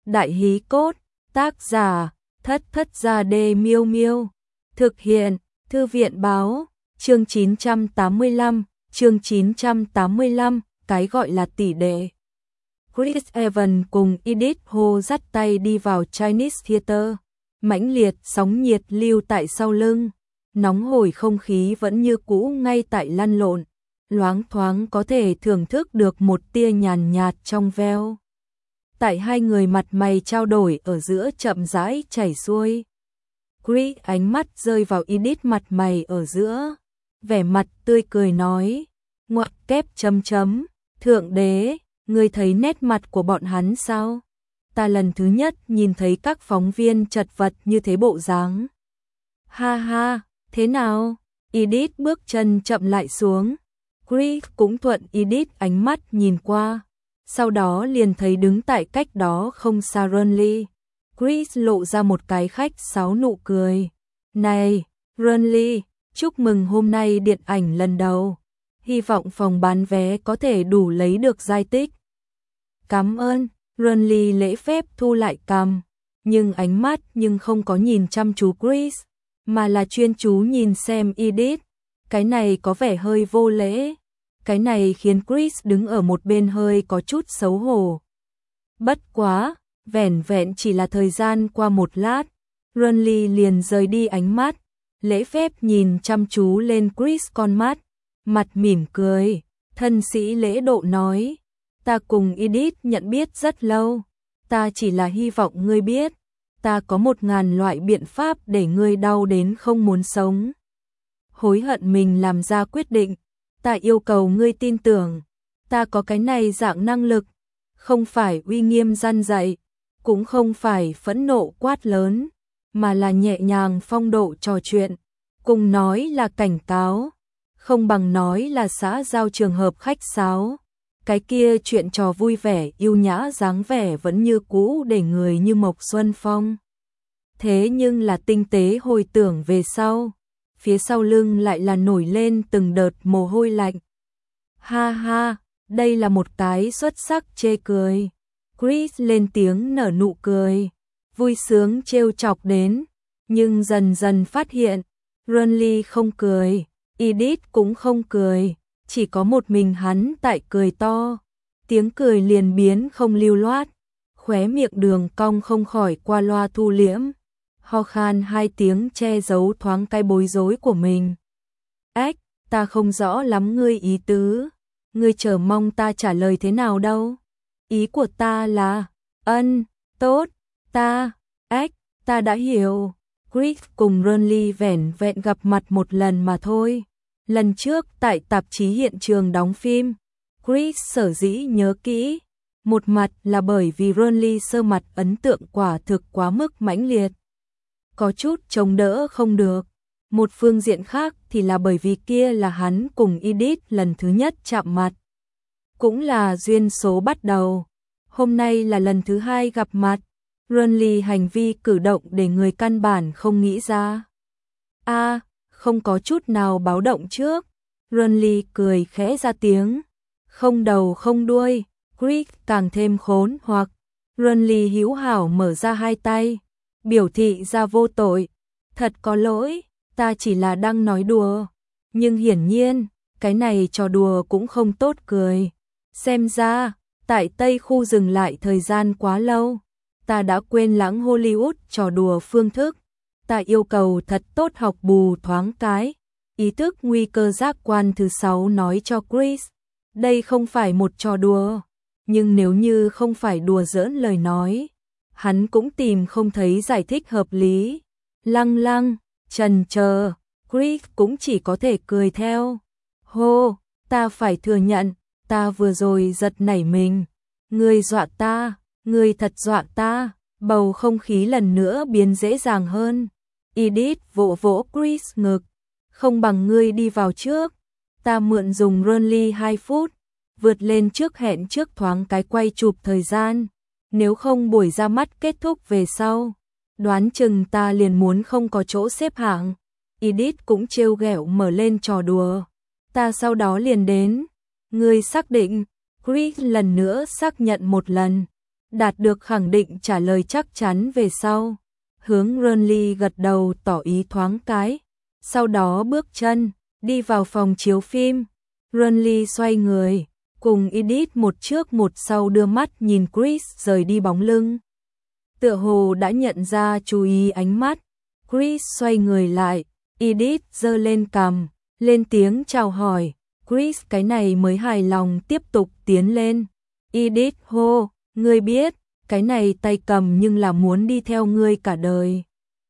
Đại hí cốt, tác giả, Thất Thất Gia Đê Miêu Miêu. Thực hiện, Thư viện báo, chương 985, cái gọi là tỷ đệ. Chris Evans cùng Edith Ho dắt tay đi vào Chinese Theater. Mãnh liệt sóng nhiệt lưu tại sau lưng. Nóng hổi không khí vẫn như cũ ngay tại lăn lộn. Loáng thoáng có thể thưởng thức được một tia nhàn nhạt trong veo. Tại hai người mặt mày trao đổi ở giữa chậm rãi chảy xuôi. Chris ánh mắt rơi vào Edith mặt mày ở giữa. Vẻ mặt tươi cười nói. Ngoặc kép chấm chấm. Thượng đế, ngươi thấy nét mặt của bọn hắn sao? Ta lần thứ nhất nhìn thấy các phóng viên chật vật như thế bộ dáng. Ha ha, thế nào? Edith bước chân chậm lại xuống. Chris cũng thuận Edith ánh mắt nhìn qua. Sau đó liền thấy đứng tại cách đó không xa Renly. Chris lộ ra một cái khách sáo nụ cười. Này, Renly, chúc mừng hôm nay điện ảnh lần đầu. Hy vọng phòng bán vé có thể đủ lấy được giải tích. Cảm ơn, Renly lễ phép thu lại cằm. Nhưng ánh mắt không có nhìn chăm chú Chris, mà là chuyên chú nhìn xem Edith. Cái này có vẻ hơi vô lễ. Cái này khiến Chris đứng ở một bên hơi có chút xấu hổ. Bất quá, vẻn vẹn chỉ là thời gian qua một lát, Renly liền rời đi ánh mắt, lễ phép nhìn chăm chú lên Chris con mắt, mặt mỉm cười, thân sĩ lễ độ nói, ta cùng Edith nhận biết rất lâu, ta chỉ là hy vọng ngươi biết, ta có 1000 loại biện pháp để ngươi đau đến không muốn sống. Hối hận mình làm ra quyết định. Ta yêu cầu ngươi tin tưởng, ta có cái này dạng năng lực, không phải uy nghiêm răn dạy, cũng không phải phẫn nộ quát lớn, mà là nhẹ nhàng phong độ trò chuyện, cùng nói là cảnh cáo, không bằng nói là xã giao trường hợp khách sáo. Cái kia chuyện trò vui vẻ yêu nhã dáng vẻ vẫn như cũ để người như Mộc Xuân Phong. Thế nhưng là tinh tế hồi tưởng về sau. Phía sau lưng lại là nổi lên từng đợt mồ hôi lạnh. Ha ha, đây là một cái xuất sắc chê cười. Chris lên tiếng nở nụ cười, vui sướng trêu chọc đến, nhưng dần dần phát hiện, Renly không cười, Edith cũng không cười, chỉ có một mình hắn tại cười to. Tiếng cười liền biến không lưu loát, khóe miệng đường cong không khỏi qua loa thu liễm. Ho khan 2 tiếng che giấu thoáng cái bối rối của mình. Ách, ta không rõ lắm ngươi ý tứ. Ngươi chờ mong ta trả lời thế nào đâu. Ý của ta là, tốt, ta đã hiểu. Chris cùng Renly vẻn vẹn gặp mặt một lần mà thôi. Lần trước tại tạp chí hiện trường đóng phim, Chris sở dĩ nhớ kỹ. Một mặt là bởi vì Renly sơ mặt ấn tượng quả thực quá mức mãnh liệt. Có chút chống đỡ không được. Một phương diện khác thì là bởi vì kia là hắn cùng Edith lần thứ nhất chạm mặt. Cũng là duyên số bắt đầu. Hôm nay là lần thứ 2 gặp mặt. Renly hành vi cử động để người căn bản không nghĩ ra. Không có chút nào báo động trước. Renly cười khẽ ra tiếng. Không đầu không đuôi. Chris càng thêm khốn hoặc. Renly hữu hảo mở ra 2 tay. Biểu thị ra vô tội, thật có lỗi, ta chỉ là đang nói đùa, nhưng hiển nhiên, cái này trò đùa cũng không tốt cười. Xem ra, tại Tây khu dừng lại thời gian quá lâu, ta đã quên lãng Hollywood trò đùa phương thức, ta yêu cầu thật tốt học bù thoáng cái. Ý thức nguy cơ giác quan thứ 6 nói cho Chris, đây không phải một trò đùa, nhưng nếu như không phải đùa giỡn lời nói, hắn cũng tìm không thấy giải thích hợp lý. Lăng, chần chờ, Chris cũng chỉ có thể cười theo. Hô, ta phải thừa nhận, ta vừa rồi giật nảy mình. Ngươi dọa ta, ngươi thật dọa ta. Bầu không khí lần nữa biến dễ dàng hơn. Edith vỗ vỗ Chris ngực. Không bằng ngươi đi vào trước. Ta mượn dùng Renly 2 phút. Vượt lên trước hẹn trước thoáng cái quay chụp thời gian. Nếu không buổi ra mắt kết thúc về sau, đoán chừng ta liền muốn không có chỗ xếp hạng. Edith cũng trêu ghẹo mở lên trò đùa. Ta sau đó liền đến. Ngươi xác định? Chris lần nữa xác nhận một lần. đạt được khẳng định trả lời chắc chắn về sau. Hướng Renly gật đầu tỏ ý thoáng cái, sau đó bước chân, đi vào phòng chiếu phim. Renly xoay người, cùng Edith một trước một sau đưa mắt nhìn Chris rời đi bóng lưng. Tựa hồ đã nhận ra chú ý ánh mắt, Chris xoay người lại, Edith giơ lên cằm, lên tiếng chào hỏi. Chris cái này mới hài lòng tiếp tục tiến lên. Edith hô, ngươi biết, cái này tay cầm nhưng là muốn đi theo ngươi cả đời.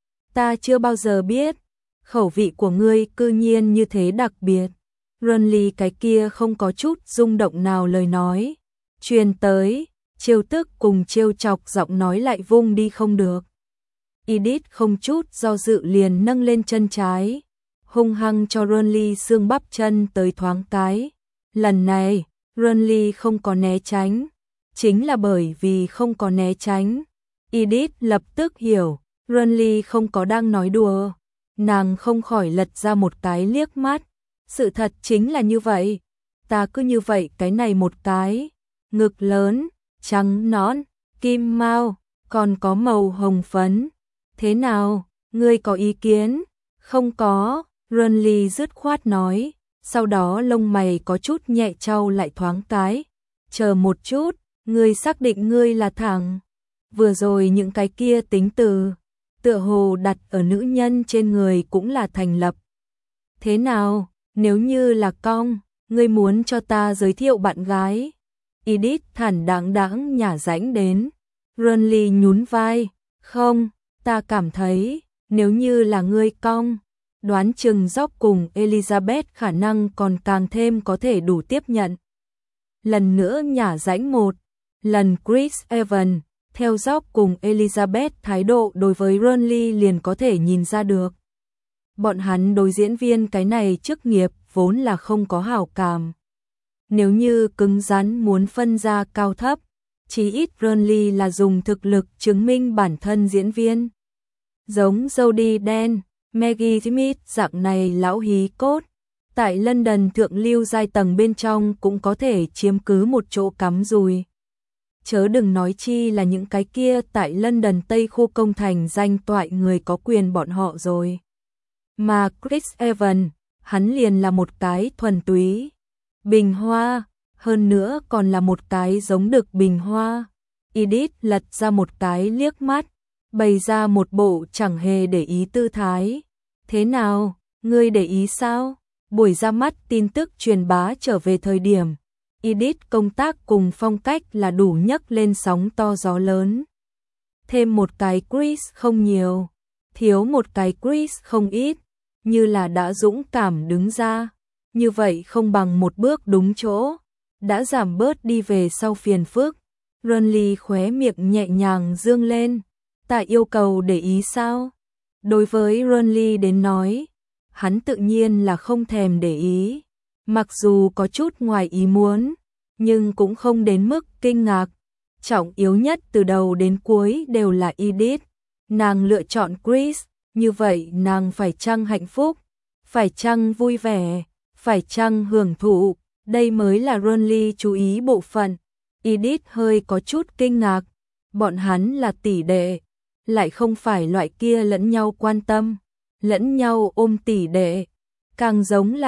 Ta chưa bao giờ biết, khẩu vị của ngươi cư nhiên như thế đặc biệt. Renly cái kia không có chút rung động nào lời nói. Truyền tới, trêu tức cùng trêu chọc giọng nói lại vung đi không được. Edith không chút do dự liền nâng lên chân trái, hung hăng cho Renly xương bắp chân tới thoáng cái. Lần này, Renly không có né tránh. Chính là bởi vì không có né tránh, Edith lập tức hiểu, Renly không có đang nói đùa. Nàng không khỏi lật ra một cái liếc mắt. Sự thật chính là như vậy. Ta cứ như vậy cái này một cái. Ngực lớn, trắng nõn, kim mao, còn có màu hồng phấn. Thế nào, ngươi có ý kiến? Không có, Renly dứt khoát nói. Sau đó lông mày có chút nhẹ trao lại thoáng cái. Chờ một chút, ngươi xác định ngươi là thẳng. Vừa rồi những cái kia tính từ, tựa hồ đặt ở nữ nhân trên người cũng là thành lập. Thế nào, nếu như là cong, ngươi muốn cho ta giới thiệu bạn gái? Edith thản đáng nhả rãnh đến. Renly nhún vai, không, ta cảm thấy, nếu như là ngươi cong, đoán chừng Jock cùng Elizabeth khả năng còn càng thêm có thể đủ tiếp nhận. Lần nữa nhả rãnh một lần Chris Evans, theo Jock cùng Elizabeth thái độ đối với Renly liền có thể nhìn ra được. Bọn hắn đối diễn viên cái này chức nghiệp vốn là không có hảo cảm. Nếu như cứng rắn muốn phân ra cao thấp, chí ít Renly là dùng thực lực chứng minh bản thân diễn viên. Giống Jodie Dench, Maggie Smith dạng này lão hí cốt, tại London thượng lưu giai tầng bên trong cũng có thể chiếm cứ một chỗ cắm rùi. Chớ đừng nói chi là những cái kia tại London Tây khu công thành danh toại người có quyền bọn họ rồi. Mà Chris Evans, hắn liền là một cái thuần túy bình hoa, hơn nữa còn là một cái giống đực bình hoa. Edith lật ra một cái liếc mắt, bày ra một bộ chẳng hề để ý tư thái. Thế nào, ngươi để ý sao? Buổi ra mắt tin tức truyền bá trở về thời điểm, Edith công tác cùng phong cách là đủ nhấc lên sóng to gió lớn. Thêm một cái Chris không nhiều, thiếu một cái Chris không ít, như là đã dũng cảm đứng ra. Như vậy không bằng một bước đúng chỗ, đã giảm bớt đi về sau phiền phức. Renly khóe miệng nhẹ nhàng dương lên. Ta yêu cầu để ý sao? Đối với Renly đến nói, hắn tự nhiên là không thèm để ý. Mặc dù có chút ngoài ý muốn, nhưng cũng không đến mức kinh ngạc. Trọng yếu nhất từ đầu đến cuối đều là Edith. Nàng lựa chọn Chris, như vậy nàng phải chăng hạnh phúc, phải chăng vui vẻ, phải chăng hưởng thụ, đây mới là Renly chú ý bộ phận. Edith hơi có chút kinh ngạc, bọn hắn là tỷ đệ, lại không phải loại kia lẫn nhau quan tâm, lẫn nhau ôm tỷ đệ, càng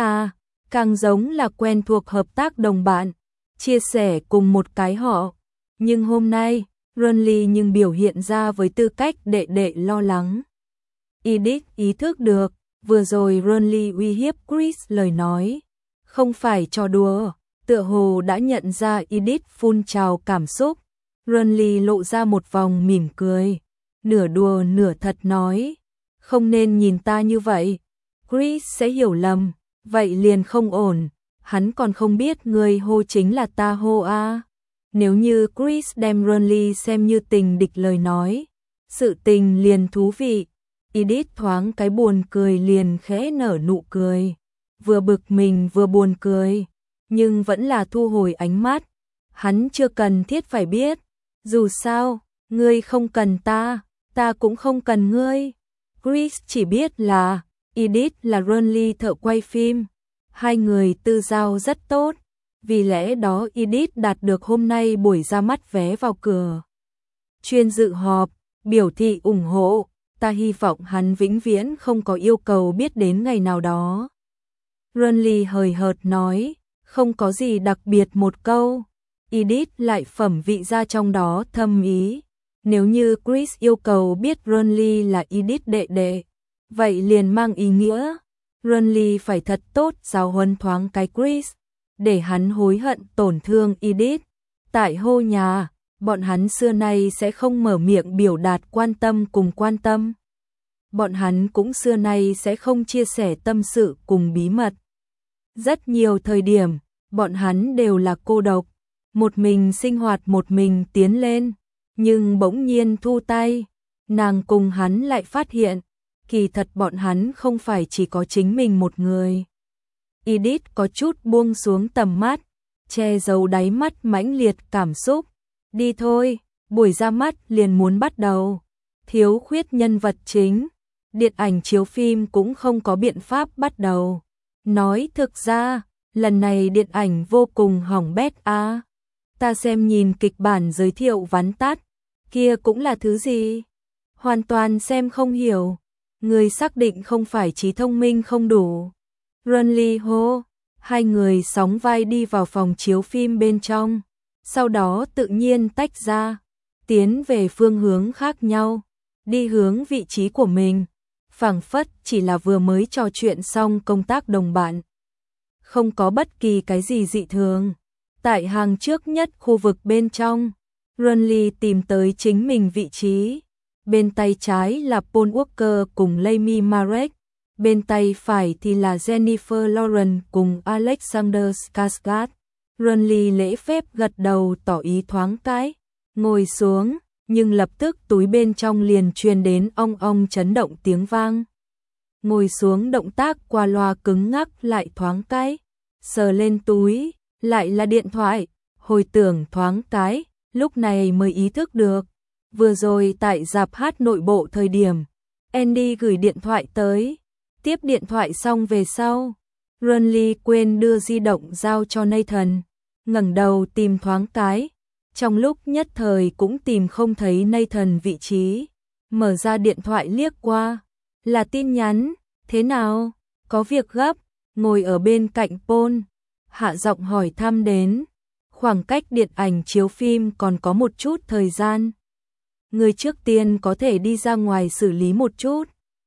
giống là quen thuộc hợp tác đồng bạn, chia sẻ cùng một cái họ. Nhưng hôm nay, Renly nhưng biểu hiện ra với tư cách đệ đệ lo lắng. Edith ý thức được, vừa rồi Renly uy hiếp Chris lời nói, không phải trò đùa, tựa hồ đã nhận ra Edith phun trào cảm xúc. Renly lộ ra một vòng mỉm cười, nửa đùa nửa thật nói, không nên nhìn ta như vậy, Chris sẽ hiểu lầm, vậy liền không ổn, hắn còn không biết người hô chính là ta hô a. Nếu như Chris đem Renly xem như tình địch lời nói, sự tình liền thú vị. Edith thoáng cái buồn cười liền khẽ nở nụ cười, vừa bực mình vừa buồn cười, nhưng vẫn là thu hồi ánh mắt. Hắn chưa cần thiết phải biết, dù sao, ngươi không cần ta, ta cũng không cần ngươi. Chris chỉ biết là Edith là Renly thợ quay phim, hai người tư giao rất tốt, vì lẽ đó Edith đạt được hôm nay buổi ra mắt vé vào cửa. chuyên dự họp, biểu thị ủng hộ, ta hy vọng hắn vĩnh viễn không có yêu cầu biết đến ngày nào đó. Renly hời hợt nói, không có gì đặc biệt một câu. Edith lại phẩm vị ra trong đó thâm ý. Nếu như Chris yêu cầu biết Renly là Edith đệ đệ, vậy liền mang ý nghĩa Renly phải thật tốt giáo huấn thoáng cái Chris, để hắn hối hận tổn thương Edith. Tại Hô nhà, bọn hắn xưa nay sẽ không mở miệng biểu đạt quan tâm cùng quan tâm. Bọn hắn cũng xưa nay sẽ không chia sẻ tâm sự cùng bí mật. Rất nhiều thời điểm, bọn hắn đều là cô độc, một mình sinh hoạt một mình tiến lên, nhưng bỗng nhiên thu tay, nàng cùng hắn lại phát hiện, kỳ thật bọn hắn không phải chỉ có chính mình một người. Edith có chút buông xuống tầm mắt, che giấu đáy mắt mãnh liệt cảm xúc. Đi thôi, buổi ra mắt liền muốn bắt đầu. Thiếu khuyết nhân vật chính, điện ảnh chiếu phim cũng không có biện pháp bắt đầu. Nói thực ra, lần này điện ảnh vô cùng hỏng bét a. Ta xem nhìn kịch bản giới thiệu vắn tắt, kia cũng là thứ gì? Hoàn toàn xem không hiểu. Người xác định không phải trí thông minh không đủ. Renly hô, hai người sóng vai đi vào phòng chiếu phim bên trong, sau đó tự nhiên tách ra, tiến về phương hướng khác nhau, đi hướng vị trí của mình, phảng phất chỉ là vừa mới trò chuyện xong công tác đồng bạn. Không có bất kỳ cái gì dị thường. Tại hàng trước nhất khu vực bên trong, Renly tìm tới chính mình vị trí. Bên tay trái là Paul Walker cùng Rami Malek, bên tay phải thì là Jennifer Lawrence cùng Alexander Skarsgård. Renly lễ phép gật đầu tỏ ý thoáng cái, ngồi xuống, nhưng lập tức túi bên trong liền truyền đến ong ong chấn động tiếng vang. Ngồi xuống động tác qua loa cứng ngắc lại thoáng cái, sờ lên túi, lại là điện thoại, hồi tưởng thoáng cái, lúc này mới ý thức được. Vừa rồi tại rạp hát nội bộ thời điểm, Andy gửi điện thoại tới, tiếp điện thoại xong về sau, Renly quên đưa di động giao cho Nathan, ngẩng đầu tìm thoáng cái, trong lúc nhất thời cũng tìm không thấy Nathan vị trí, mở ra điện thoại liếc qua, là tin nhắn, thế nào, có việc gấp, ngồi ở bên cạnh Paul, hạ giọng hỏi thăm đến, khoảng cách điện ảnh chiếu phim còn có một chút thời gian. Người trước tiên có thể đi ra ngoài xử lý một chút.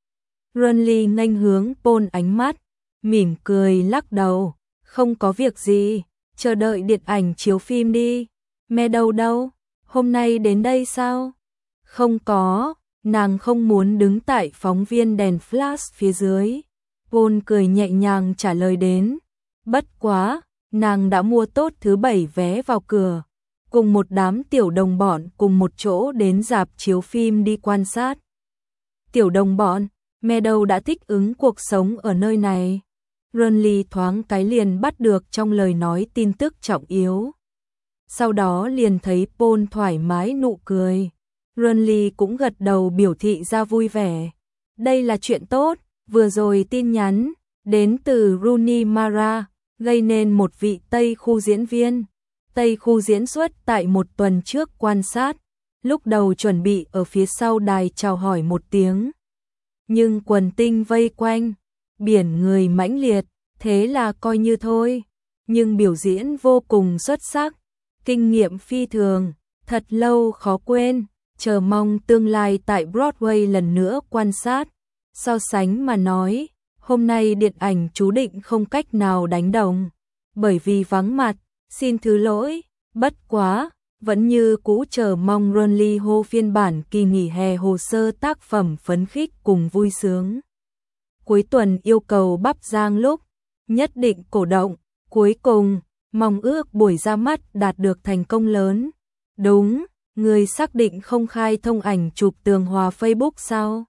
Renly nghênh hướng Paul ánh mắt, mỉm cười lắc đầu, không có việc gì, chờ đợi điện ảnh chiếu phim đi. Meadow đâu, hôm nay đến đây sao? Không có, nàng không muốn đứng tại phóng viên đèn flash phía dưới. Paul cười nhẹ nhàng trả lời đến, bất quá, nàng đã mua tốt thứ 7 vé vào cửa, cùng một đám tiểu đồng bọn cùng một chỗ đến rạp chiếu phim đi quan sát. Tiểu đồng bọn, Meadow đã thích ứng cuộc sống ở nơi này. Renly thoáng cái liền bắt được trong lời nói tin tức trọng yếu. Sau đó liền thấy Paul thoải mái nụ cười. Renly cũng gật đầu biểu thị ra vui vẻ. Đây là chuyện tốt, vừa rồi tin nhắn đến từ Rooney Mara, gây nên một vị Tây khu diễn viên. Tây khu diễn xuất tại một tuần trước quan sát, lúc đầu chuẩn bị ở phía sau đài chào hỏi một tiếng. Nhưng quần tinh vây quanh, biển người mãnh liệt, thế là coi như thôi. Nhưng biểu diễn vô cùng xuất sắc, kinh nghiệm phi thường, thật lâu khó quên, chờ mong tương lai tại Broadway lần nữa quan sát. So sánh mà nói, hôm nay điện ảnh chú định không cách nào đánh đồng, bởi vì vắng mặt, xin thứ lỗi, bất quá, vẫn như cũ chờ mong Renly hô phiên bản kỳ nghỉ hè hồ sơ tác phẩm phấn khích cùng vui sướng. Cuối tuần yêu cầu bắp giang lúc, nhất định cổ động, cuối cùng, mong ước buổi ra mắt đạt được thành công lớn. Đúng, người xác định không khai thông ảnh chụp tường hòa Facebook sao?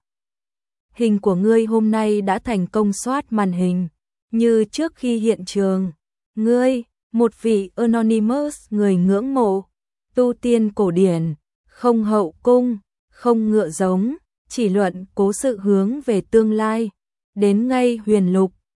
Hình của ngươi hôm nay đã thành công soát màn hình, như trước khi hiện trường. Ngươi, một vị Anonymous người ngưỡng mộ, tu tiên cổ điển, không hậu cung, không ngựa giống, chỉ luận cố sự hướng về tương lai, đến ngay huyền lục,